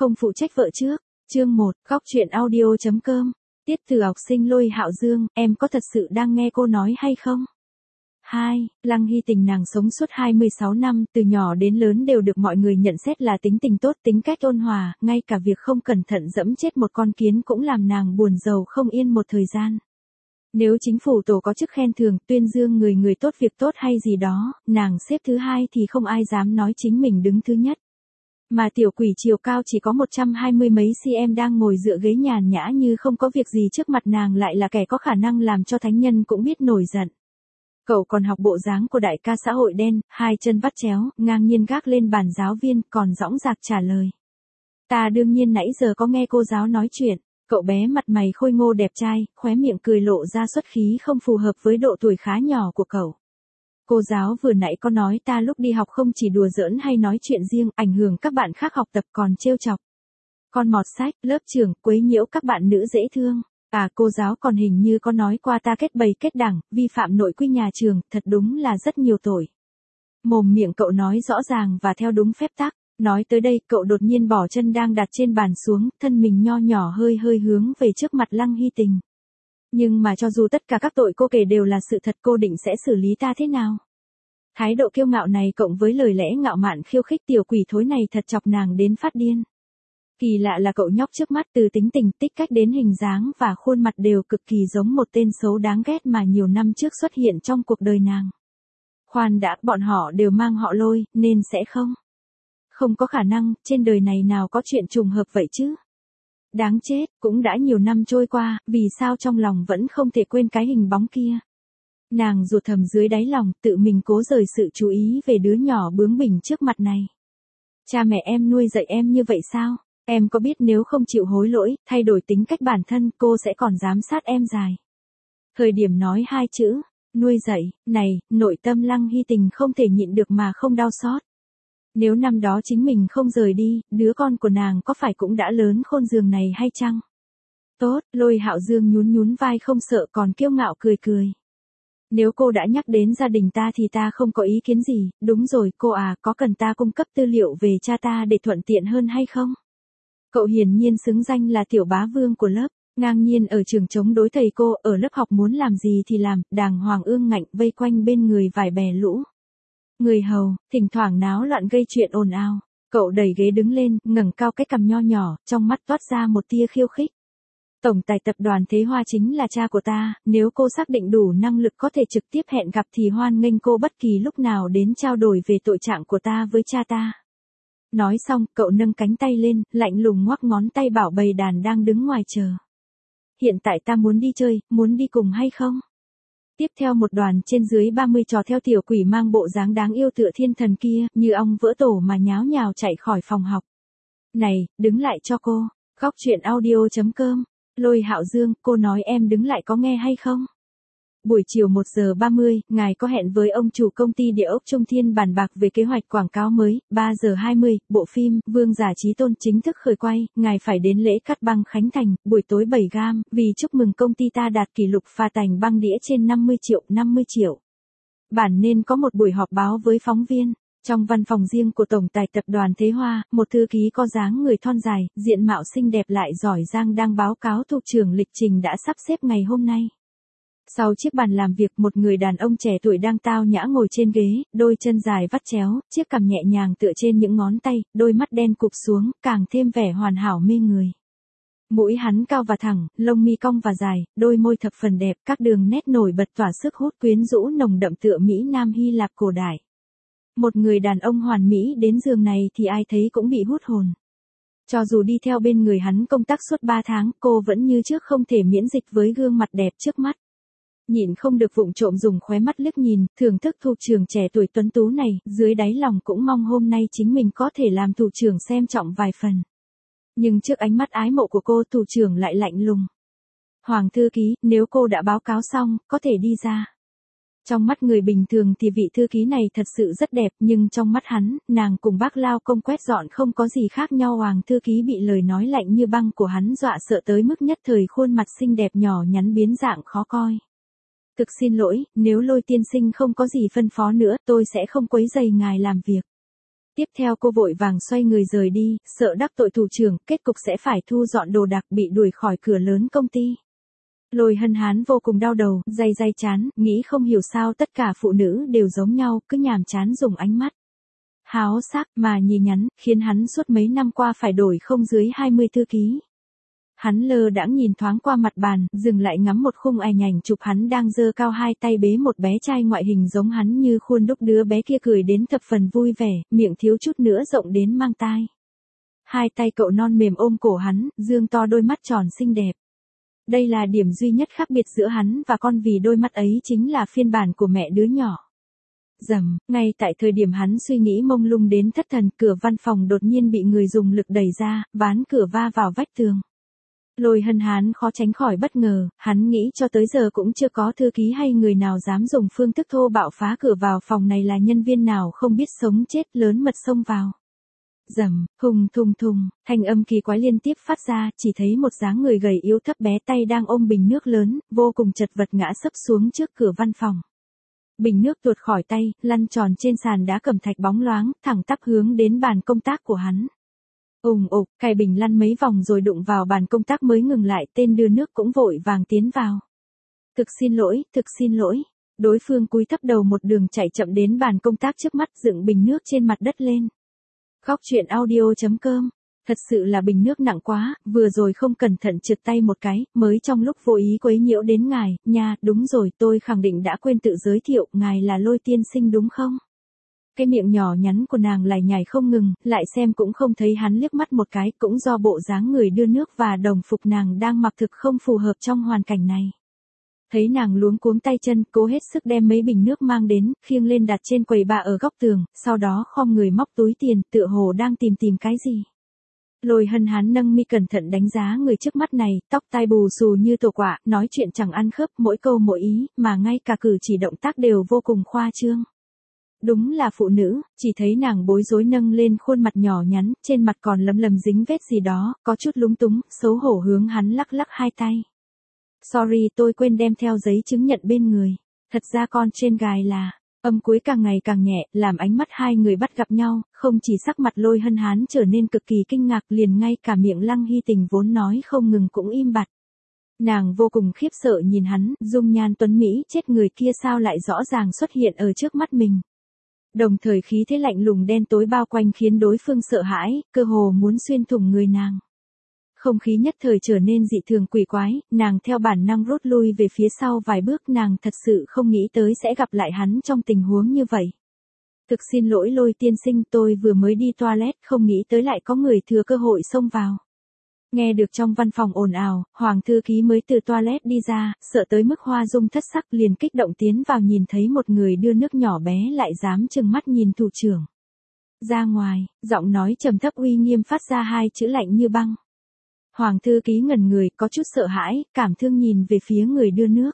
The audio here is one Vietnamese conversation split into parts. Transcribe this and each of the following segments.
Không phụ trách vợ trước. Chương 1, góc truyện audio.com. Tiết từ học sinh Lôi Hạo Dương, em có thật sự đang nghe cô nói hay không? 2. Lăng Hy Tình nàng sống suốt 26 năm, từ nhỏ đến lớn đều được mọi người nhận xét là tính tình tốt, tính cách ôn hòa, ngay cả việc không cẩn thận dẫm chết một con kiến cũng làm nàng buồn rầu không yên một thời gian. Nếu chính phủ tổ có chức khen thưởng, tuyên dương người tốt việc tốt hay gì đó, nàng xếp thứ 2 thì không ai dám nói chính mình đứng thứ nhất. Mà tiểu quỷ chiều cao chỉ có 120 mấy cm đang ngồi dựa ghế nhàn nhã như không có việc gì trước mặt nàng lại là kẻ có khả năng làm cho thánh nhân cũng biết nổi giận. Cậu còn học bộ dáng của đại ca xã hội đen, hai chân vắt chéo, ngang nhiên gác lên bàn giáo viên, còn dõng dạc trả lời. Ta đương nhiên nãy giờ có nghe cô giáo nói chuyện. Cậu bé mặt mày khôi ngô đẹp trai, khóe miệng cười lộ ra xuất khí không phù hợp với độ tuổi khá nhỏ của cậu. Cô giáo vừa nãy có nói ta lúc đi học không chỉ đùa giỡn hay nói chuyện riêng, ảnh hưởng các bạn khác học tập còn trêu chọc. Con mọt sách, lớp trưởng, quấy nhiễu các bạn nữ dễ thương. À, cô giáo còn hình như có nói qua ta kết bầy kết đảng, vi phạm nội quy nhà trường, thật đúng là rất nhiều tội. Mồm miệng cậu nói rõ ràng và theo đúng phép tắc. Nói tới đây, cậu đột nhiên bỏ chân đang đặt trên bàn xuống, thân mình nho nhỏ hơi hướng về trước mặt Lăng Hy Tình. Nhưng mà cho dù tất cả các tội cô kể đều là sự thật, cô định sẽ xử lý ta thế nào? Thái độ kiêu ngạo này cộng với lời lẽ ngạo mạn khiêu khích tiểu quỷ thối này thật chọc nàng đến phát điên. Kỳ lạ là cậu nhóc trước mắt từ tính tình, tích cách đến hình dáng và khuôn mặt đều cực kỳ giống một tên xấu đáng ghét mà nhiều năm trước xuất hiện trong cuộc đời nàng. Khoan đã, bọn họ đều mang họ Lôi, nên sẽ không. Không có khả năng, trên đời này nào có chuyện trùng hợp vậy chứ? Đáng chết, cũng đã nhiều năm trôi qua, vì sao trong lòng vẫn không thể quên cái hình bóng kia? Nàng ruột thầm dưới đáy lòng, tự mình cố rời sự chú ý về đứa nhỏ bướng bỉnh trước mặt này. Cha mẹ em nuôi dạy em như vậy sao? Em có biết nếu không chịu hối lỗi, thay đổi tính cách bản thân, cô sẽ còn giám sát em dài. Thời điểm nói hai chữ, nuôi dạy, này, nội tâm Lăng Hy Tình không thể nhịn được mà không đau xót. Nếu năm đó chính mình không rời đi, đứa con của nàng có phải cũng đã lớn khôn giường này hay chăng? Tốt, Lôi Hạo Dương nhún vai không sợ còn kiêu ngạo cười. Nếu cô đã nhắc đến gia đình ta thì ta không có ý kiến gì, đúng rồi, cô à, có cần ta cung cấp tư liệu về cha ta để thuận tiện hơn hay không? Cậu hiển nhiên xứng danh là tiểu bá vương của lớp, ngang nhiên ở trường chống đối thầy cô, ở lớp học muốn làm gì thì làm, đàng hoàng ương ngạnh vây quanh bên người vài bè lũ. Người hầu, thỉnh thoảng náo loạn gây chuyện ồn ào. Cậu đẩy ghế đứng lên, ngẩng cao cái cằm nho nhỏ, trong mắt toát ra một tia khiêu khích. Tổng tài tập đoàn Thế Hoa chính là cha của ta, nếu cô xác định đủ năng lực có thể trực tiếp hẹn gặp thì hoan nghênh cô bất kỳ lúc nào đến trao đổi về tội trạng của ta với cha ta. Nói xong, cậu nâng cánh tay lên, lạnh lùng ngoắc ngón tay bảo bầy đàn đang đứng ngoài chờ. Hiện tại ta muốn đi chơi, muốn đi cùng hay không? Tiếp theo một đoàn trên dưới 30 trò theo tiểu quỷ mang bộ dáng đáng yêu tựa thiên thần kia, như ong vỡ tổ mà nháo nhào chạy khỏi phòng học. Này, đứng lại cho cô. Góc truyện audio.com. Lôi Hạo Dương, cô nói em đứng lại có nghe hay không? Buổi chiều 1 giờ 30, ngài có hẹn với ông chủ công ty địa ốc Trung Thiên bàn bạc về kế hoạch quảng cáo mới. 3 giờ 20, bộ phim Vương Giả Chí Tôn chính thức khởi quay, ngài phải đến lễ cắt băng khánh thành, buổi tối 7 gam, vì chúc mừng công ty ta đạt kỷ lục phá tành băng đĩa trên 50 triệu. Bản nên có một buổi họp báo với phóng viên. Trong văn phòng riêng của tổng tài tập đoàn Thế Hoa, một thư ký có dáng người thon dài, diện mạo xinh đẹp lại giỏi giang đang báo cáo thuộc trưởng lịch trình đã sắp xếp ngày hôm nay. Sau chiếc bàn làm việc, một người đàn ông trẻ tuổi đang tao nhã ngồi trên ghế, đôi chân dài vắt chéo, chiếc cằm nhẹ nhàng tựa trên những ngón tay, đôi mắt đen cụp xuống, càng thêm vẻ hoàn hảo mê người. Mũi hắn cao và thẳng, lông mi cong và dài, đôi môi thập phần đẹp, các đường nét nổi bật tỏa sức hút quyến rũ nồng đậm tựa Mỹ Nam Hy Lạp cổ đại. Một người đàn ông hoàn mỹ đến giường này thì ai thấy cũng bị hút hồn. Cho dù đi theo bên người hắn công tác suốt 3 tháng, cô vẫn như trước không thể miễn dịch với gương mặt đẹp trước mắt. Nhịn không được vụng trộm dùng khóe mắt liếc nhìn, thưởng thức thủ trưởng trẻ tuổi tuấn tú này, dưới đáy lòng cũng mong hôm nay chính mình có thể làm thủ trưởng xem trọng vài phần. Nhưng trước ánh mắt ái mộ của cô, thủ trưởng lại lạnh lùng. Hoàng thư ký, nếu cô đã báo cáo xong, có thể đi ra. Trong mắt người bình thường thì vị thư ký này thật sự rất đẹp, nhưng trong mắt hắn, nàng cùng bác Lao Công quét dọn không có gì khác nhau. Hoàng thư ký bị lời nói lạnh như băng của hắn dọa sợ tới mức nhất thời khuôn mặt xinh đẹp nhỏ nhắn biến dạng khó coi. Thực xin lỗi, nếu Lôi tiên sinh không có gì phân phó nữa, tôi sẽ không quấy rầy ngài làm việc. Tiếp theo cô vội vàng xoay người rời đi, sợ đắc tội thủ trưởng, kết cục sẽ phải thu dọn đồ đạc bị đuổi khỏi cửa lớn công ty. Lôi Hân Hán vô cùng đau đầu, day chán, nghĩ không hiểu sao tất cả phụ nữ đều giống nhau, cứ nhàm chán dùng ánh mắt háo sắc mà nhì nhắn, khiến hắn suốt mấy năm qua phải đổi không dưới 20 thư ký. Hắn lơ đãng nhìn thoáng qua mặt bàn, dừng lại ngắm một khung ảnh ảnh chụp hắn đang giơ cao hai tay bế một bé trai ngoại hình giống hắn như khuôn đúc, đứa bé kia cười đến thập phần vui vẻ, miệng thiếu chút nữa rộng đến mang tai. Hai tay cậu non mềm ôm cổ hắn, dương to đôi mắt tròn xinh đẹp. Đây là điểm duy nhất khác biệt giữa hắn và con, vì đôi mắt ấy chính là phiên bản của mẹ đứa nhỏ. Rầm, ngay tại thời điểm hắn suy nghĩ mông lung đến thất thần, cửa văn phòng đột nhiên bị người dùng lực đẩy ra, ván cửa va vào vách tường. Lôi Hân Hán khó tránh khỏi bất ngờ, hắn nghĩ cho tới giờ cũng chưa có thư ký hay người nào dám dùng phương thức thô bạo phá cửa vào phòng này, là nhân viên nào không biết sống chết lớn mật xông vào. Rầm, thùng thùng thùng, thanh âm kỳ quái liên tiếp phát ra, chỉ thấy một dáng người gầy yếu thấp bé tay đang ôm bình nước lớn, vô cùng chật vật ngã sấp xuống trước cửa văn phòng. Bình nước tuột khỏi tay, lăn tròn trên sàn đá cẩm thạch bóng loáng, thẳng tắp hướng đến bàn công tác của hắn. Ùng ục, cài bình lăn mấy vòng rồi đụng vào bàn công tác mới ngừng lại, tên đưa nước cũng vội vàng tiến vào. Thực xin lỗi. Đối phương cúi thấp đầu một đường chạy chậm đến bàn công tác trước mắt, dựng bình nước trên mặt đất lên. Góc truyện audio.com. Thật sự là bình nước nặng quá, vừa rồi không cẩn thận trượt tay một cái, mới trong lúc vô ý quấy nhiễu đến ngài, nha, đúng rồi, tôi khẳng định đã quên tự giới thiệu, ngài là Lôi tiên sinh đúng không? Cái miệng nhỏ nhắn của nàng lải nhải không ngừng, lại xem cũng không thấy hắn liếc mắt một cái, cũng do bộ dáng người đưa nước và đồng phục nàng đang mặc thực không phù hợp trong hoàn cảnh này. Thấy nàng luống cuống tay chân, cố hết sức đem mấy bình nước mang đến, khiêng lên đặt trên quầy bar ở góc tường, sau đó khom người móc túi tiền, tựa hồ đang tìm cái gì. Lôi Hân Hán nâng mi cẩn thận đánh giá người trước mắt này, tóc tai bù xù như tổ quạ, nói chuyện chẳng ăn khớp, mỗi câu mỗi ý, mà ngay cả cử chỉ động tác đều vô cùng khoa trương. Đúng là phụ nữ, chỉ thấy nàng bối rối nâng lên khuôn mặt nhỏ nhắn, trên mặt còn lấm dính vết gì đó, có chút lúng túng, xấu hổ hướng hắn lắc hai tay. Sorry, tôi quên đem theo giấy chứng nhận bên người. Thật ra con trên gài là... Âm cuối càng ngày càng nhẹ, làm ánh mắt hai người bắt gặp nhau, không chỉ sắc mặt Lôi Hân Hán trở nên cực kỳ kinh ngạc, liền ngay cả miệng Lăng Hy Tình vốn nói không ngừng cũng im bặt. Nàng vô cùng khiếp sợ nhìn hắn, dung nhan tuấn mỹ chết người kia sao lại rõ ràng xuất hiện ở trước mắt mình. Đồng thời khí thế lạnh lùng đen tối bao quanh khiến đối phương sợ hãi, cơ hồ muốn xuyên thủng người nàng. Không khí nhất thời trở nên dị thường quỷ quái, nàng theo bản năng rút lui về phía sau vài bước, nàng thật sự không nghĩ tới sẽ gặp lại hắn trong tình huống như vậy. Thực xin lỗi Lôi tiên sinh, tôi vừa mới đi toilet, không nghĩ tới lại có người thừa cơ hội xông vào. Nghe được trong văn phòng ồn ào, Hoàng thư ký mới từ toilet đi ra, sợ tới mức hoa dung thất sắc, liền kích động tiến vào, nhìn thấy một người đưa nước nhỏ bé lại dám trừng mắt nhìn thủ trưởng. Ra ngoài, giọng nói trầm thấp uy nghiêm phát ra hai chữ lạnh như băng. Hoàng thư ký ngẩn người, có chút sợ hãi, cảm thương nhìn về phía người đưa nước.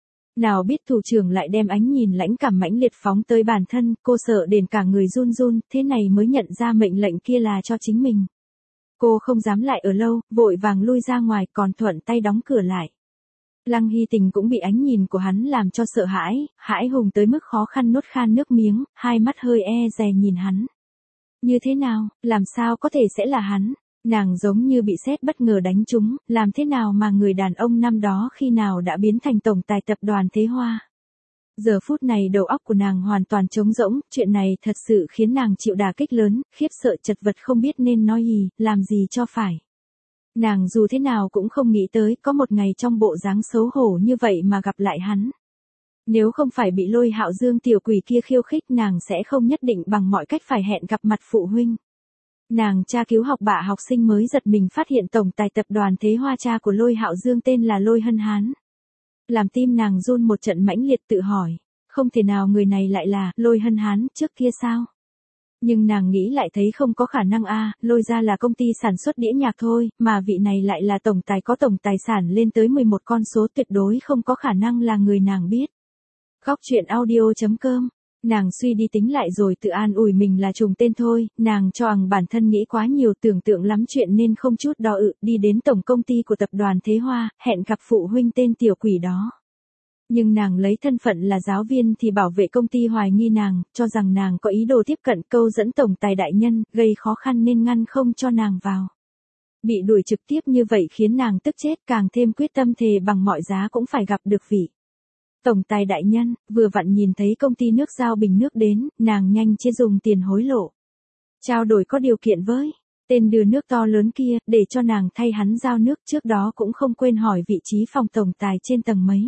Nào biết thủ trưởng lại đem ánh nhìn lãnh cảm mãnh liệt phóng tới bản thân, cô sợ đến cả người run run, thế này mới nhận ra mệnh lệnh kia là cho chính mình. Cô không dám lại ở lâu, vội vàng lui ra ngoài, còn thuận tay đóng cửa lại. Lăng Hy Tình cũng bị ánh nhìn của hắn làm cho sợ hãi, hãi hùng tới mức khó khăn nuốt khan nước miếng, hai mắt hơi e dè nhìn hắn. Như thế nào, làm sao có thể sẽ là hắn? Nàng giống như bị sét bất ngờ đánh trúng, làm thế nào mà người đàn ông năm đó khi nào đã biến thành tổng tài tập đoàn Thế Hoa. Giờ phút này đầu óc của nàng hoàn toàn trống rỗng, chuyện này thật sự khiến nàng chịu đả kích lớn, khiếp sợ chật vật không biết nên nói gì, làm gì cho phải. Nàng dù thế nào cũng không nghĩ tới có một ngày trong bộ dáng xấu hổ như vậy mà gặp lại hắn. Nếu không phải bị Lôi Hạo Dương tiểu quỷ kia khiêu khích, nàng sẽ không nhất định bằng mọi cách phải hẹn gặp mặt phụ huynh. Nàng tra cứu học bạ học sinh mới giật mình phát hiện tổng tài tập đoàn Thế Hoa cha của Lôi Hạo Dương tên là Lôi Hân Hán. Làm tim nàng run một trận mãnh liệt, tự hỏi, không thể nào người này lại là Lôi Hân Hán trước kia sao? Nhưng nàng nghĩ lại thấy không có khả năng a, Lôi gia là công ty sản xuất đĩa nhạc thôi, mà vị này lại là tổng tài có tổng tài sản lên tới 11 con số, tuyệt đối không có khả năng là người nàng biết. Góc truyện audio.com. Nàng suy đi tính lại rồi tự an ủi mình là trùng tên thôi, nàng cho rằng bản thân nghĩ quá nhiều, tưởng tượng lắm chuyện nên không chút do dự, đi đến tổng công ty của tập đoàn Thế Hoa, hẹn gặp phụ huynh tên tiểu quỷ đó. Nhưng nàng lấy thân phận là giáo viên thì bảo vệ công ty hoài nghi nàng, cho rằng nàng có ý đồ tiếp cận câu dẫn tổng tài đại nhân, gây khó khăn nên ngăn không cho nàng vào. Bị đuổi trực tiếp như vậy khiến nàng tức chết, càng thêm quyết tâm thề bằng mọi giá cũng phải gặp được vị tổng tài đại nhân. Vừa vặn nhìn thấy công ty nước giao bình nước đến, nàng nhanh chia dùng tiền hối lộ. Trao đổi có điều kiện với tên đưa nước to lớn kia, để cho nàng thay hắn giao nước, trước đó cũng không quên hỏi vị trí phòng tổng tài trên tầng mấy.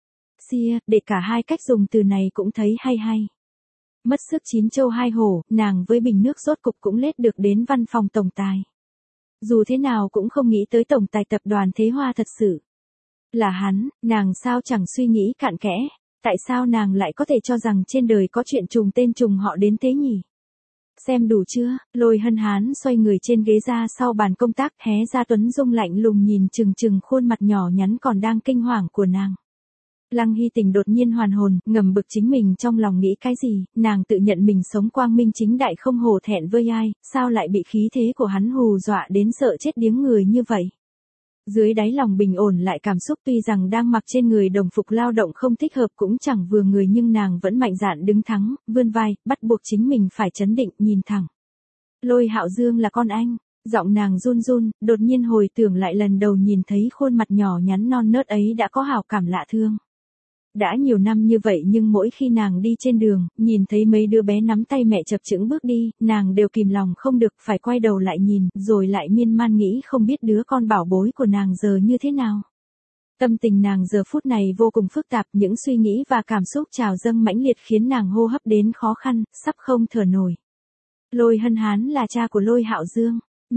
Xia, để cả hai cách dùng từ này cũng thấy hay hay. Mất sức chín châu hai hổ, nàng với bình nước rốt cục cũng lết được đến văn phòng tổng tài. Dù thế nào cũng không nghĩ tới tổng tài tập đoàn Thế Hoa thật sự là hắn, nàng sao chẳng suy nghĩ cặn kẽ, tại sao nàng lại có thể cho rằng trên đời có chuyện trùng tên trùng họ đến thế nhỉ? Xem đủ chưa? Lôi Hân Hán xoay người trên ghế ra sau bàn công tác, hé ra Tuấn Dung lạnh lùng nhìn chừng chừng khuôn mặt nhỏ nhắn còn đang kinh hoàng của nàng. Lăng Hy Tình đột nhiên hoàn hồn, ngầm bực chính mình trong lòng nghĩ cái gì, nàng tự nhận mình sống quang minh chính đại không hổ thẹn với ai, sao lại bị khí thế của hắn hù dọa đến sợ chết điếng người như vậy. Dưới đáy lòng bình ổn lại cảm xúc, tuy rằng đang mặc trên người đồng phục lao động không thích hợp cũng chẳng vừa người, nhưng nàng vẫn mạnh dạn đứng thẳng, vươn vai, bắt buộc chính mình phải trấn định, nhìn thẳng. Lôi Hạo Dương là con anh. Giọng nàng run run, đột nhiên hồi tưởng lại lần đầu nhìn thấy khuôn mặt nhỏ nhắn non nớt ấy đã có hảo cảm lạ thương. Đã nhiều năm như vậy nhưng mỗi khi nàng đi trên đường, nhìn thấy mấy đứa bé nắm tay mẹ chập chững bước đi, nàng đều kìm lòng không được phải quay đầu lại nhìn, rồi lại miên man nghĩ không biết đứa con bảo bối của nàng giờ như thế nào. Tâm tình nàng giờ phút này vô cùng phức tạp, những suy nghĩ và cảm xúc trào dâng mãnh liệt khiến nàng hô hấp đến khó khăn, sắp không thở nổi. Lôi Hân Hán là cha của Lôi Hạo Dương,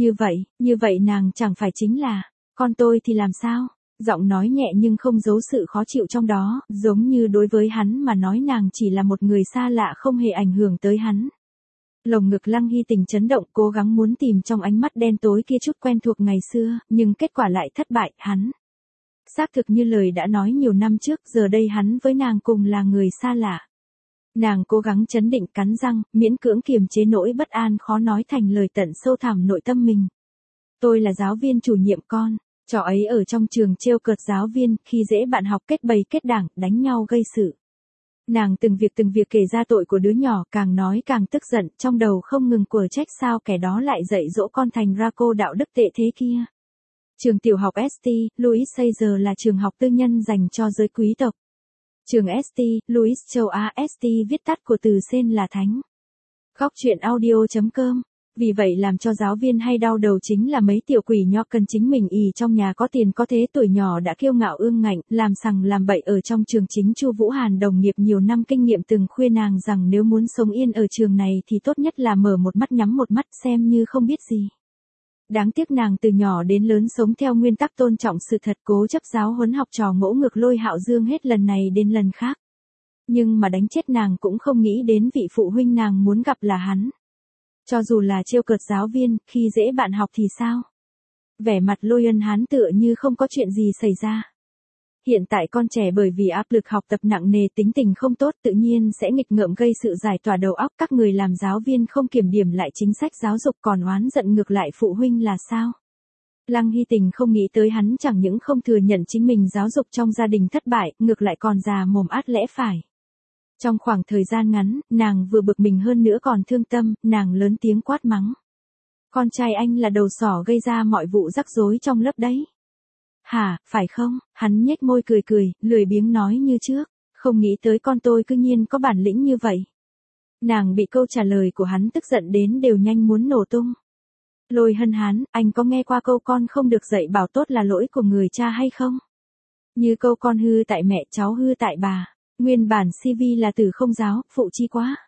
như vậy nàng chẳng phải chính là, con tôi thì làm sao? Giọng nói nhẹ nhưng không giấu sự khó chịu trong đó, giống như đối với hắn mà nói nàng chỉ là một người xa lạ không hề ảnh hưởng tới hắn. Lồng ngực Lăng Hy Tình chấn động, cố gắng muốn tìm trong ánh mắt đen tối kia chút quen thuộc ngày xưa, nhưng kết quả lại thất bại, hắn xác thực như lời đã nói nhiều năm trước, giờ đây hắn với nàng cùng là người xa lạ. Nàng cố gắng trấn định, cắn răng, miễn cưỡng kiềm chế nỗi bất an khó nói thành lời tận sâu thẳm nội tâm mình. Tôi là giáo viên chủ nhiệm con. Trò ấy ở trong trường trêu cợt giáo viên, khi dễ bạn học, kết bầy kết đảng, đánh nhau gây sự. Nàng từng việc kể ra tội của đứa nhỏ, càng nói càng tức giận, trong đầu không ngừng quở trách sao kẻ đó lại dạy dỗ con thành ra cô đạo đức tệ thế kia. Trường tiểu học St. Louis Caesar là trường học tư nhân dành cho giới quý tộc. Trường St. Louis châu Á, St. viết tắt của từ Sen là thánh. Góc truyện audio.com. Vì vậy làm cho giáo viên hay đau đầu chính là mấy tiểu quỷ nho cần chính mình ì trong nhà có tiền có thế, tuổi nhỏ đã kiêu ngạo ương ngạnh, làm sằng làm bậy ở trong trường. Chính Chu Vũ Hàn đồng nghiệp nhiều năm kinh nghiệm từng khuyên nàng rằng nếu muốn sống yên ở trường này thì tốt nhất là mở một mắt nhắm một mắt, xem như không biết gì. Đáng tiếc nàng từ nhỏ đến lớn sống theo nguyên tắc tôn trọng sự thật, cố chấp giáo huấn học trò ngỗ ngược Lôi Hạo Dương hết lần này đến lần khác. Nhưng mà đánh chết nàng cũng không nghĩ đến vị phụ huynh nàng muốn gặp là hắn. Cho dù là trêu cợt giáo viên, khi dễ bạn học thì sao? Vẻ mặt Lôi Hân Hán tựa như không có chuyện gì xảy ra. Hiện tại con trẻ bởi vì áp lực học tập nặng nề, tính tình không tốt, tự nhiên sẽ nghịch ngợm gây sự giải tỏa đầu óc. Các người làm giáo viên không kiểm điểm lại chính sách giáo dục còn oán giận ngược lại phụ huynh là sao? Lăng Hy Tình không nghĩ tới hắn chẳng những không thừa nhận chính mình giáo dục trong gia đình thất bại, ngược lại còn già mồm át lẽ phải. Trong khoảng thời gian ngắn, nàng vừa bực mình hơn nữa còn thương tâm, nàng lớn tiếng quát mắng. Con trai anh là đầu sỏ gây ra mọi vụ rắc rối trong lớp đấy. Hả, phải không? Hắn nhếch môi cười, lười biếng nói như trước. Không nghĩ tới con tôi cư nhiên có bản lĩnh như vậy. Nàng bị câu trả lời của hắn tức giận đến đều nhanh muốn nổ tung. Lôi Hân Hán, anh có nghe qua câu con không được dạy bảo tốt là lỗi của người cha hay không? Như câu con hư tại mẹ, cháu hư tại bà. Nguyên bản CV là từ không giáo, phụ chi quá.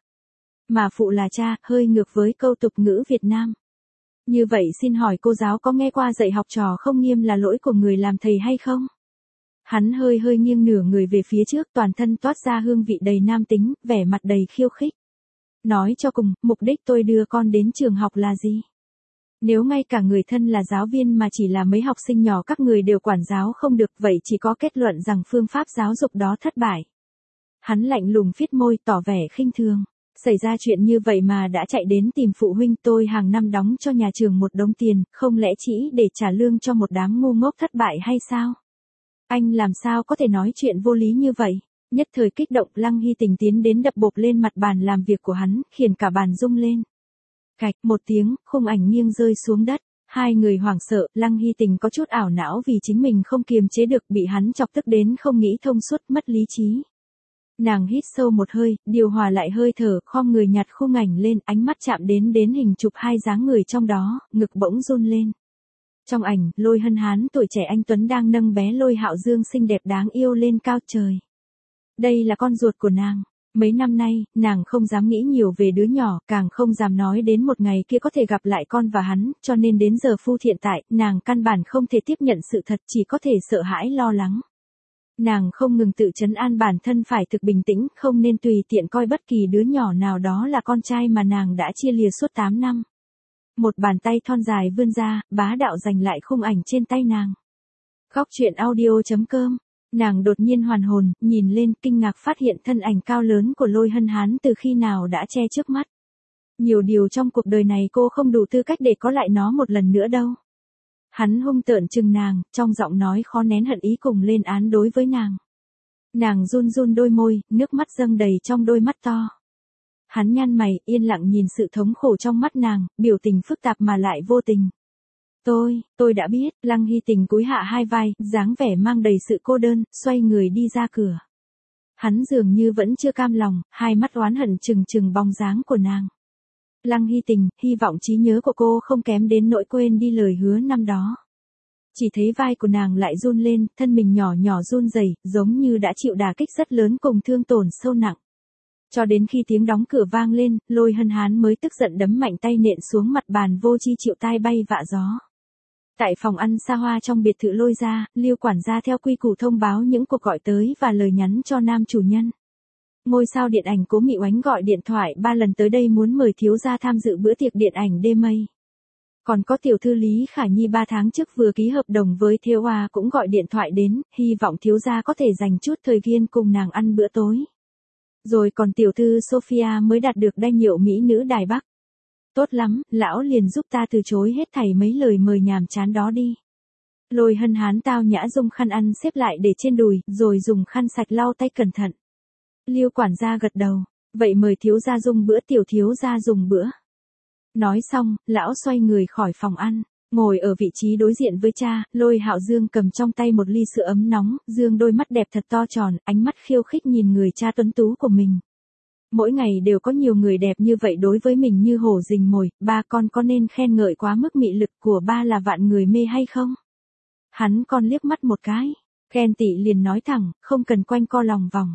Mà phụ là cha, hơi ngược với câu tục ngữ Việt Nam. Như vậy xin hỏi cô giáo có nghe qua dạy học trò không nghiêm là lỗi của người làm thầy hay không? Hắn hơi nghiêng nửa người về phía trước, toàn thân toát ra hương vị đầy nam tính, vẻ mặt đầy khiêu khích. Nói cho cùng, mục đích tôi đưa con đến trường học là gì? Nếu ngay cả người thân là giáo viên mà chỉ là mấy học sinh nhỏ các người đều quản giáo không được, vậy chỉ có kết luận rằng phương pháp giáo dục đó thất bại. Hắn lạnh lùng phít môi tỏ vẻ khinh thường. Xảy ra chuyện như vậy mà đã chạy đến tìm phụ huynh, tôi hàng năm đóng cho nhà trường một đống tiền, không lẽ chỉ để trả lương cho một đám ngu ngốc thất bại hay sao? Anh làm sao có thể nói chuyện vô lý như vậy? Nhất thời kích động, Lăng Hy Tình tiến đến đập bộp lên mặt bàn làm việc của hắn, khiến cả bàn rung lên. Cạch một tiếng, khung ảnh nghiêng rơi xuống đất. Hai người hoảng sợ, Lăng Hy Tình có chút ảo não vì chính mình không kiềm chế được, bị hắn chọc tức đến không nghĩ thông suốt, mất lý trí. Nàng hít sâu một hơi, điều hòa lại hơi thở, khom người nhặt khung ảnh lên, ánh mắt chạm đến hình chụp hai dáng người trong đó, ngực bỗng run lên. Trong ảnh, Lôi Hân Hán tuổi trẻ anh tuấn đang nâng bé Lôi Hạo Dương xinh đẹp đáng yêu lên cao trời. Đây là con ruột của nàng. Mấy năm nay, nàng không dám nghĩ nhiều về đứa nhỏ, càng không dám nói đến một ngày kia có thể gặp lại con và hắn, cho nên đến giờ phút hiện tại, nàng căn bản không thể tiếp nhận sự thật, chỉ có thể sợ hãi lo lắng. Nàng không ngừng tự trấn an bản thân phải thực bình tĩnh, không nên tùy tiện coi bất kỳ đứa nhỏ nào đó là con trai mà nàng đã chia lìa suốt 8 năm. Một bàn tay thon dài vươn ra, bá đạo giành lại khung ảnh trên tay nàng. Góc truyện audio.com. Nàng đột nhiên hoàn hồn, nhìn lên, kinh ngạc phát hiện thân ảnh cao lớn của Lôi Hân Hán từ khi nào đã che trước mắt. Nhiều điều trong cuộc đời này cô không đủ tư cách để có lại nó một lần nữa đâu. Hắn hung tợn chừng nàng, trong giọng nói khó nén hận ý cùng lên án đối với nàng. Nàng run run đôi môi, nước mắt dâng đầy trong đôi mắt to. Hắn nhăn mày, yên lặng nhìn sự thống khổ trong mắt nàng, biểu tình phức tạp mà lại vô tình. Tôi đã biết, Lăng Hy Tình cúi hạ hai vai, dáng vẻ mang đầy sự cô đơn, xoay người đi ra cửa. Hắn dường như vẫn chưa cam lòng, hai mắt oán hận trừng bóng dáng của nàng. Lăng Hy Tình, hy vọng trí nhớ của cô không kém đến nỗi quên đi lời hứa năm đó. Chỉ thấy vai của nàng lại run lên, thân mình nhỏ nhỏ run rẩy, giống như đã chịu đả kích rất lớn cùng thương tổn sâu nặng. Cho đến khi tiếng đóng cửa vang lên, Lôi Hân Hán mới tức giận đấm mạnh tay nện xuống mặt bàn, vô chi chịu tai bay vạ gió. Tại phòng ăn xa hoa trong biệt thự Lôi gia, Lưu quản gia theo quy củ thông báo những cuộc gọi tới và lời nhắn cho nam chủ nhân. Ngôi sao điện ảnh Cố Mị Oánh gọi điện thoại 3 lần tới đây muốn mời thiếu gia tham dự bữa tiệc điện ảnh đêm mây. Còn có tiểu thư Lý Khả Nhi 3 tháng trước vừa ký hợp đồng với Thêu Hoa cũng gọi điện thoại đến, hy vọng thiếu gia có thể dành chút thời gian cùng nàng ăn bữa tối. Rồi còn tiểu thư Sophia mới đạt được danh hiệu mỹ nữ Đài Bắc. Tốt lắm, lão liền giúp ta từ chối hết thảy mấy lời mời nhàm chán đó đi. Lôi Hân Hán tao nhã dùng khăn ăn xếp lại để trên đùi, rồi dùng khăn sạch lau tay cẩn thận. Liêu quản gia gật đầu, vậy mời thiếu gia dùng bữa, tiểu thiếu gia dùng bữa. Nói xong, lão xoay người khỏi phòng ăn, ngồi ở vị trí đối diện với cha, Lôi Hạo Dương cầm trong tay một ly sữa ấm nóng, dương đôi mắt đẹp thật to tròn, ánh mắt khiêu khích nhìn người cha tuấn tú của mình. Mỗi ngày đều có nhiều người đẹp như vậy đối với mình như hổ rình mồi, ba con có nên khen ngợi quá mức mị lực của ba là vạn người mê hay không? Hắn con liếc mắt một cái, ghen tị liền nói thẳng, không cần quanh co lòng vòng.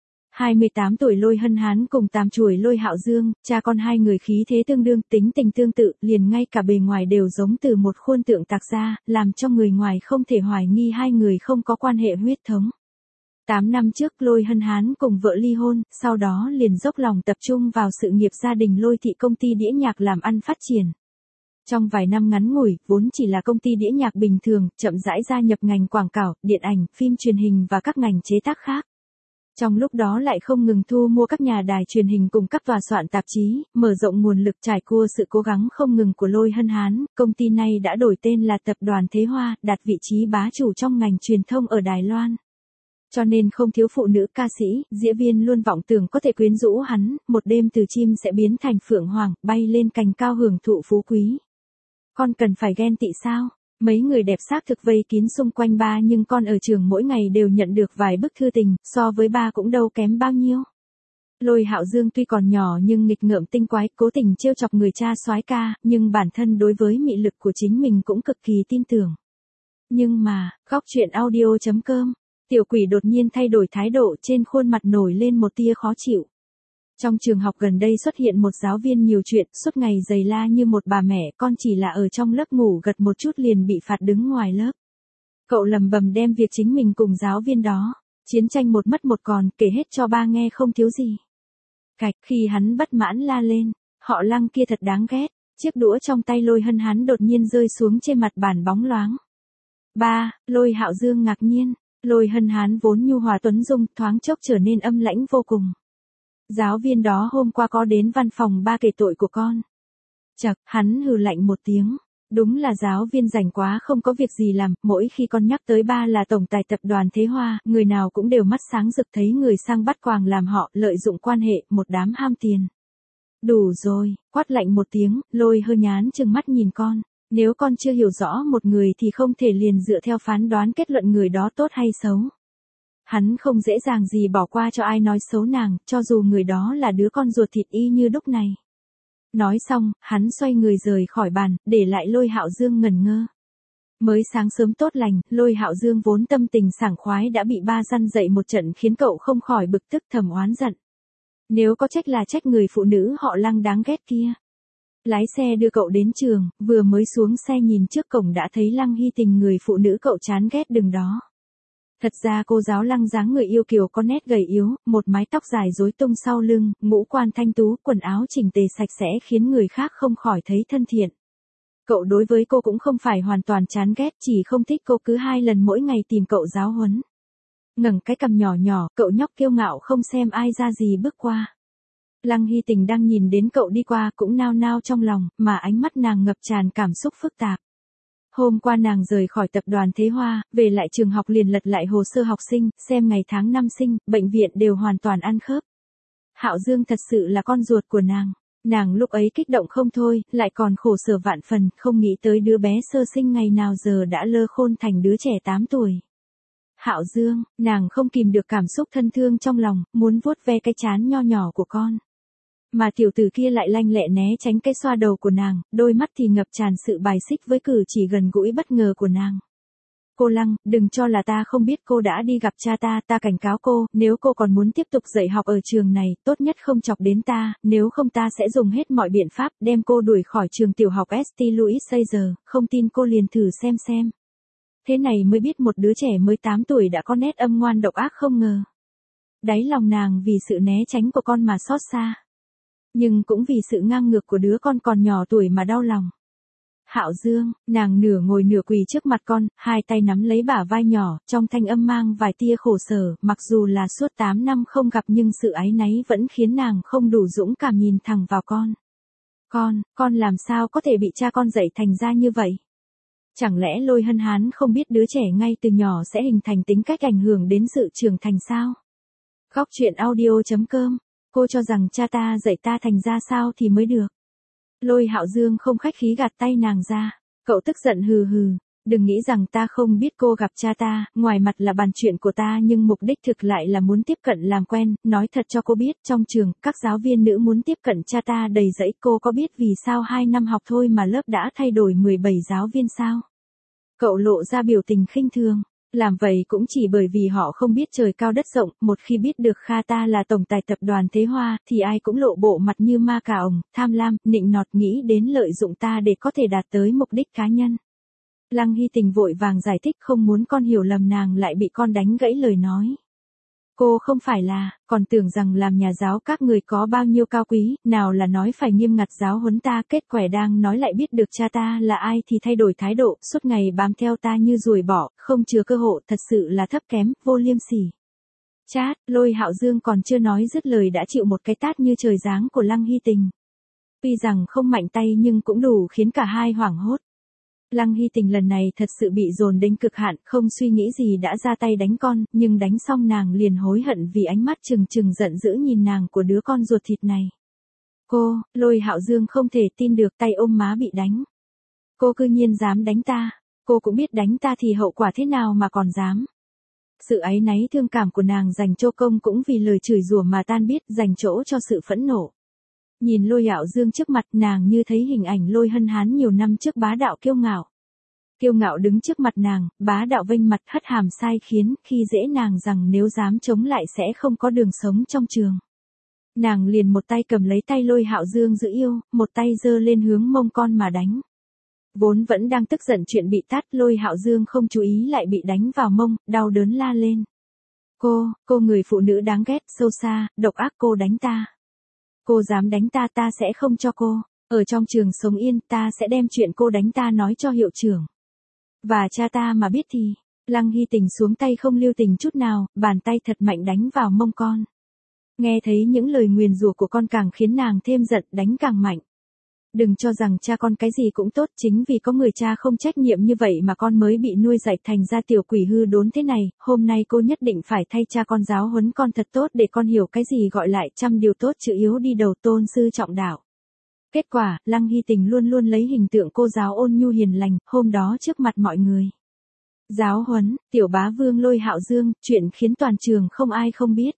28 tuổi Lôi Hân Hán cùng 8 chuổi Lôi Hạo Dương, cha con hai người khí thế tương đương, tính tình tương tự, liền ngay cả bề ngoài đều giống từ một khuôn tượng tạc ra, làm cho người ngoài không thể hoài nghi hai người không có quan hệ huyết thống. 8 năm trước Lôi Hân Hán cùng vợ ly hôn, sau đó liền dốc lòng tập trung vào sự nghiệp gia đình Lôi thị công ty đĩa nhạc làm ăn phát triển. Trong vài năm ngắn ngủi, vốn chỉ là công ty đĩa nhạc bình thường, chậm rãi gia nhập ngành quảng cáo, điện ảnh, phim truyền hình và các ngành chế tác khác. Trong lúc đó lại không ngừng thu mua các nhà đài truyền hình cùng các tòa soạn tạp chí, mở rộng nguồn lực. Trải qua sự cố gắng không ngừng của Lôi Hân Hán, công ty này đã đổi tên là Tập đoàn Thế Hoa, đạt vị trí bá chủ trong ngành truyền thông ở Đài Loan. Cho nên không thiếu phụ nữ ca sĩ, diễn viên luôn vọng tưởng có thể quyến rũ hắn, một đêm từ chim sẽ biến thành phượng hoàng, bay lên cành cao hưởng thụ phú quý. Con cần phải ghen tị sao? Mấy người đẹp xác thực vây kín xung quanh ba, nhưng con ở trường mỗi ngày đều nhận được vài bức thư tình, so với ba cũng đâu kém bao nhiêu. Lôi Hạo Dương tuy còn nhỏ nhưng nghịch ngợm tinh quái, cố tình trêu chọc người cha soái ca, nhưng bản thân đối với mị lực của chính mình cũng cực kỳ tin tưởng. Nhưng mà, góc truyện audio.com, tiểu quỷ đột nhiên thay đổi thái độ, trên khuôn mặt nổi lên một tia khó chịu. Trong trường học gần đây xuất hiện một giáo viên nhiều chuyện, suốt ngày giày la như một bà mẹ, con chỉ là ở trong lớp ngủ gật một chút liền bị phạt đứng ngoài lớp. Cậu lầm bầm đem việc chính mình cùng giáo viên đó, chiến tranh một mất một còn, kể hết cho ba nghe không thiếu gì. Cạch, khi hắn bất mãn la lên, họ Lăng kia thật đáng ghét, chiếc đũa trong tay Lôi Hân Hán đột nhiên rơi xuống trên mặt bàn bóng loáng. Ba, Lôi Hạo Dương ngạc nhiên, Lôi Hân Hán vốn nhu hòa tuấn dung, thoáng chốc trở nên âm lãnh vô cùng. Giáo viên đó hôm qua có đến văn phòng ba kể tội của con. Chậc, hắn hừ lạnh một tiếng. Đúng là giáo viên rảnh quá không có việc gì làm, mỗi khi con nhắc tới ba là tổng tài tập đoàn Thế Hoa, người nào cũng đều mắt sáng rực thấy người sang bắt quàng làm họ, lợi dụng quan hệ, một đám ham tiền. Đủ rồi, quát lạnh một tiếng, Lôi hơi nhán chừng mắt nhìn con. Nếu con chưa hiểu rõ một người thì không thể liền dựa theo phán đoán kết luận người đó tốt hay xấu. Hắn không dễ dàng gì bỏ qua cho ai nói xấu nàng, cho dù người đó là đứa con ruột thịt y như đúc này. Nói xong, hắn xoay người rời khỏi bàn, để lại Lôi Hạo Dương ngẩn ngơ. Mới sáng sớm tốt lành, Lôi Hạo Dương vốn tâm tình sảng khoái đã bị ba răn dậy một trận khiến cậu không khỏi bực tức thầm oán giận. Nếu có trách là trách người phụ nữ họ Lăng đáng ghét kia. Lái xe đưa cậu đến trường, vừa mới xuống xe nhìn trước cổng đã thấy Lăng Hy Tình người phụ nữ cậu chán ghét đừng đó. Thật ra cô giáo Lăng dáng người yêu kiều có nét gầy yếu, một mái tóc dài rối tung sau lưng, ngũ quan thanh tú, quần áo chỉnh tề sạch sẽ khiến người khác không khỏi thấy thân thiện. Cậu đối với cô cũng không phải hoàn toàn chán ghét, chỉ không thích cô cứ 2 lần mỗi ngày tìm cậu giáo huấn. Ngẩng cái cằm nhỏ nhỏ, cậu nhóc kiêu ngạo không xem ai ra gì bước qua. Lăng Hy Tình đang nhìn đến cậu đi qua cũng nao nao trong lòng, mà ánh mắt nàng ngập tràn cảm xúc phức tạp. Hôm qua nàng rời khỏi tập đoàn Thế Hoa, về lại trường học liền lật lại hồ sơ học sinh, xem ngày tháng năm sinh, bệnh viện đều hoàn toàn ăn khớp. Hạo Dương thật sự là con ruột của nàng. Nàng lúc ấy kích động không thôi, lại còn khổ sở vạn phần, không nghĩ tới đứa bé sơ sinh ngày nào giờ đã lơ khôn thành đứa trẻ 8 tuổi. Hạo Dương, nàng không kìm được cảm xúc thân thương trong lòng, muốn vuốt ve cái trán nho nhỏ của con. Mà tiểu tử kia lại lanh lẹ né tránh cái xoa đầu của nàng, đôi mắt thì ngập tràn sự bài xích với cử chỉ gần gũi bất ngờ của nàng. Cô Lăng, đừng cho là ta không biết cô đã đi gặp cha ta cảnh cáo cô, nếu cô còn muốn tiếp tục dạy học ở trường này, tốt nhất không chọc đến ta, nếu không ta sẽ dùng hết mọi biện pháp đem cô đuổi khỏi trường tiểu học St. Louis Caesar, không tin cô liền thử xem. Thế này mới biết một đứa trẻ mới 8 tuổi đã có nét âm ngoan độc ác không ngờ. Đáy lòng nàng vì sự né tránh của con mà xót xa. Nhưng cũng vì sự ngang ngược của đứa con còn nhỏ tuổi mà đau lòng. Hạo Dương, nàng nửa ngồi nửa quỳ trước mặt con, hai tay nắm lấy bả vai nhỏ, trong thanh âm mang vài tia khổ sở, mặc dù là suốt 8 năm không gặp nhưng sự áy náy vẫn khiến nàng không đủ dũng cảm nhìn thẳng vào con. Con làm sao có thể bị cha con dạy thành ra như vậy? Chẳng lẽ Lôi Hân Hán không biết đứa trẻ ngay từ nhỏ sẽ hình thành tính cách ảnh hưởng đến sự trưởng thành sao? Góc truyện audio.com, cô cho rằng cha ta dạy ta thành ra sao thì mới được. Lôi Hạo Dương không khách khí gạt tay nàng ra, cậu tức giận hừ hừ, đừng nghĩ rằng ta không biết cô gặp cha ta, ngoài mặt là bàn chuyện của ta nhưng mục đích thực lại là muốn tiếp cận làm quen, nói thật cho cô biết, trong trường, các giáo viên nữ muốn tiếp cận cha ta đầy rẫy, cô có biết vì sao 2 năm học thôi mà lớp đã thay đổi 17 giáo viên sao? Cậu lộ ra biểu tình khinh thường. Làm vậy cũng chỉ bởi vì họ không biết trời cao đất rộng, một khi biết được Kha ta là tổng tài tập đoàn Thế Hoa, thì ai cũng lộ bộ mặt như ma cà ồng, tham lam, nịnh nọt nghĩ đến lợi dụng ta để có thể đạt tới mục đích cá nhân. Lăng Hy Tình vội vàng giải thích không muốn con hiểu lầm nàng lại bị con đánh gãy lời nói. Cô không phải là, còn tưởng rằng làm nhà giáo các người có bao nhiêu cao quý, nào là nói phải nghiêm ngặt giáo huấn ta, kết quả đang nói lại biết được cha ta là ai thì thay đổi thái độ, suốt ngày bám theo ta như ruồi bọ, không chừa cơ hội, thật sự là thấp kém, vô liêm sỉ. Chát, Lôi Hạo Dương còn chưa nói dứt lời đã chịu một cái tát như trời giáng của Lăng Hy Tình. Tuy rằng không mạnh tay nhưng cũng đủ khiến cả hai hoảng hốt. Lăng Hy Tình lần này thật sự bị dồn đến cực hạn, không suy nghĩ gì đã ra tay đánh con, nhưng đánh xong nàng liền hối hận vì ánh mắt trừng trừng giận dữ nhìn nàng của đứa con ruột thịt này. Lôi Hạo Dương không thể tin được tay ôm má bị đánh. Cô cư nhiên dám đánh ta, cô cũng biết đánh ta thì hậu quả thế nào mà còn dám. Sự áy náy thương cảm của nàng dành cho công cũng vì lời chửi rủa mà tan biết, dành chỗ cho sự phẫn nộ. Nhìn Lôi Hạo Dương trước mặt nàng như thấy hình ảnh Lôi Hân Hán nhiều năm trước bá đạo kiêu ngạo. Kiêu ngạo đứng trước mặt nàng, bá đạo vênh mặt hất hàm sai khiến, khi dễ nàng rằng nếu dám chống lại sẽ không có đường sống trong trường. Nàng liền một tay cầm lấy tay Lôi Hạo Dương giữ yêu, một tay giơ lên hướng mông con mà đánh. Vốn vẫn đang tức giận chuyện bị tát, Lôi Hạo Dương không chú ý lại bị đánh vào mông, đau đớn la lên. Cô người phụ nữ đáng ghét, sâu xa, độc ác, cô đánh ta. Cô dám đánh ta, ta sẽ không cho cô. Ở trong trường sống yên, ta sẽ đem chuyện cô đánh ta nói cho hiệu trưởng. Và cha ta mà biết thì, Lăng Hy Tình xuống tay không lưu tình chút nào, bàn tay thật mạnh đánh vào mông con. Nghe thấy những lời nguyền rủa của con càng khiến nàng thêm giận, đánh càng mạnh. Đừng cho rằng cha con cái gì cũng tốt, chính vì có người cha không trách nhiệm như vậy mà con mới bị nuôi dạy thành ra tiểu quỷ hư đốn thế này, hôm nay cô nhất định phải thay cha con giáo huấn con thật tốt để con hiểu cái gì gọi lại trăm điều tốt chữ yếu đi đầu, tôn sư trọng đạo. Kết quả, Lăng Hy Tình luôn luôn lấy hình tượng cô giáo ôn nhu hiền lành, hôm đó trước mặt mọi người. Giáo huấn, tiểu bá vương Lôi Hạo Dương, chuyện khiến toàn trường không ai không biết.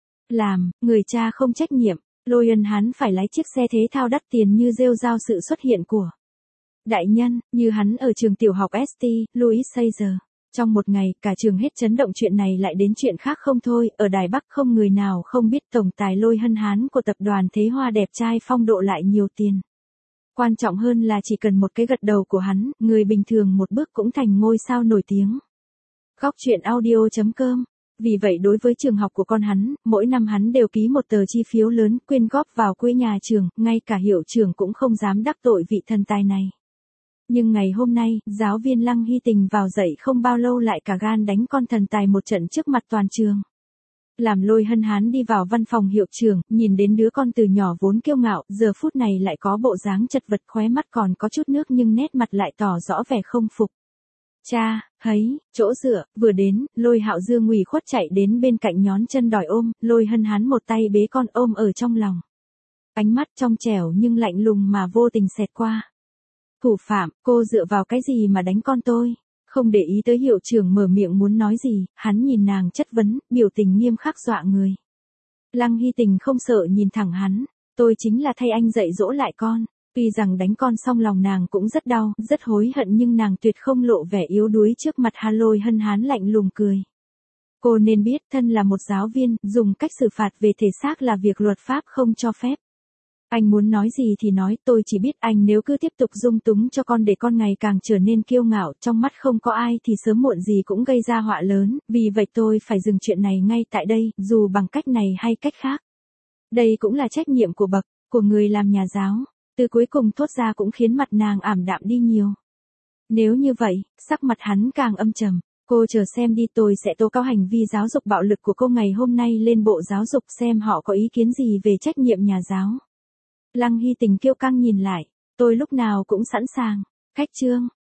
Làm, người cha không trách nhiệm, Lôi Ân hắn phải lái chiếc xe thế thao đắt tiền như rêu rao sự xuất hiện của đại nhân, như hắn ở trường tiểu học St. Louis Caesar. Trong một ngày, cả trường hết chấn động, chuyện này lại đến chuyện khác không thôi, ở Đài Bắc không người nào không biết tổng tài Lôi Hân Hán của tập đoàn Thế Hoa đẹp trai phong độ lại nhiều tiền. Quan trọng hơn là chỉ cần một cái gật đầu của hắn, người bình thường một bước cũng thành ngôi sao nổi tiếng. Góc truyện audio.com. Vì vậy đối với trường học của con hắn, mỗi năm hắn đều ký một tờ chi phiếu lớn quyên góp vào quỹ nhà trường, ngay cả hiệu trưởng cũng không dám đắc tội vị thần tài này. Nhưng ngày hôm nay, giáo viên Lăng Hy Tình vào dạy không bao lâu lại cả gan đánh con thần tài một trận trước mặt toàn trường. Làm Lôi Hân Hán đi vào văn phòng hiệu trưởng, nhìn đến đứa con từ nhỏ vốn kiêu ngạo, giờ phút này lại có bộ dáng chật vật, khóe mắt còn có chút nước nhưng nét mặt lại tỏ rõ vẻ không phục. Cha, thấy, chỗ dựa, vừa đến, Lôi Hạo Dương ủy khuất chạy đến bên cạnh nhón chân đòi ôm, Lôi Hân Hán một tay bế con ôm ở trong lòng. Ánh mắt trong trẻo nhưng lạnh lùng mà vô tình xẹt qua. Thủ phạm, cô dựa vào cái gì mà đánh con tôi? Không để ý tới hiệu trưởng mở miệng muốn nói gì, hắn nhìn nàng chất vấn, biểu tình nghiêm khắc dọa người. Lăng Hy Tình không sợ nhìn thẳng hắn, tôi chính là thay anh dạy dỗ lại con. Tuy rằng đánh con xong lòng nàng cũng rất đau, rất hối hận nhưng nàng tuyệt không lộ vẻ yếu đuối trước mặt Lôi Hân Hán lạnh lùng cười. Cô nên biết thân là một giáo viên, dùng cách xử phạt về thể xác là việc luật pháp không cho phép. Anh muốn nói gì thì nói, tôi chỉ biết anh nếu cứ tiếp tục dung túng cho con để con ngày càng trở nên kiêu ngạo, trong mắt không có ai thì sớm muộn gì cũng gây ra họa lớn, vì vậy tôi phải dừng chuyện này ngay tại đây, dù bằng cách này hay cách khác. Đây cũng là trách nhiệm của người làm nhà giáo. Từ cuối cùng thốt ra cũng khiến mặt nàng ảm đạm đi nhiều. Nếu như vậy, sắc mặt hắn càng âm trầm. Cô chờ xem đi, tôi sẽ tố cáo hành vi giáo dục bạo lực của cô ngày hôm nay lên Bộ Giáo dục xem họ có ý kiến gì về trách nhiệm nhà giáo. Lăng Hy Tình kiêu căng nhìn lại, tôi lúc nào cũng sẵn sàng. Khách trương.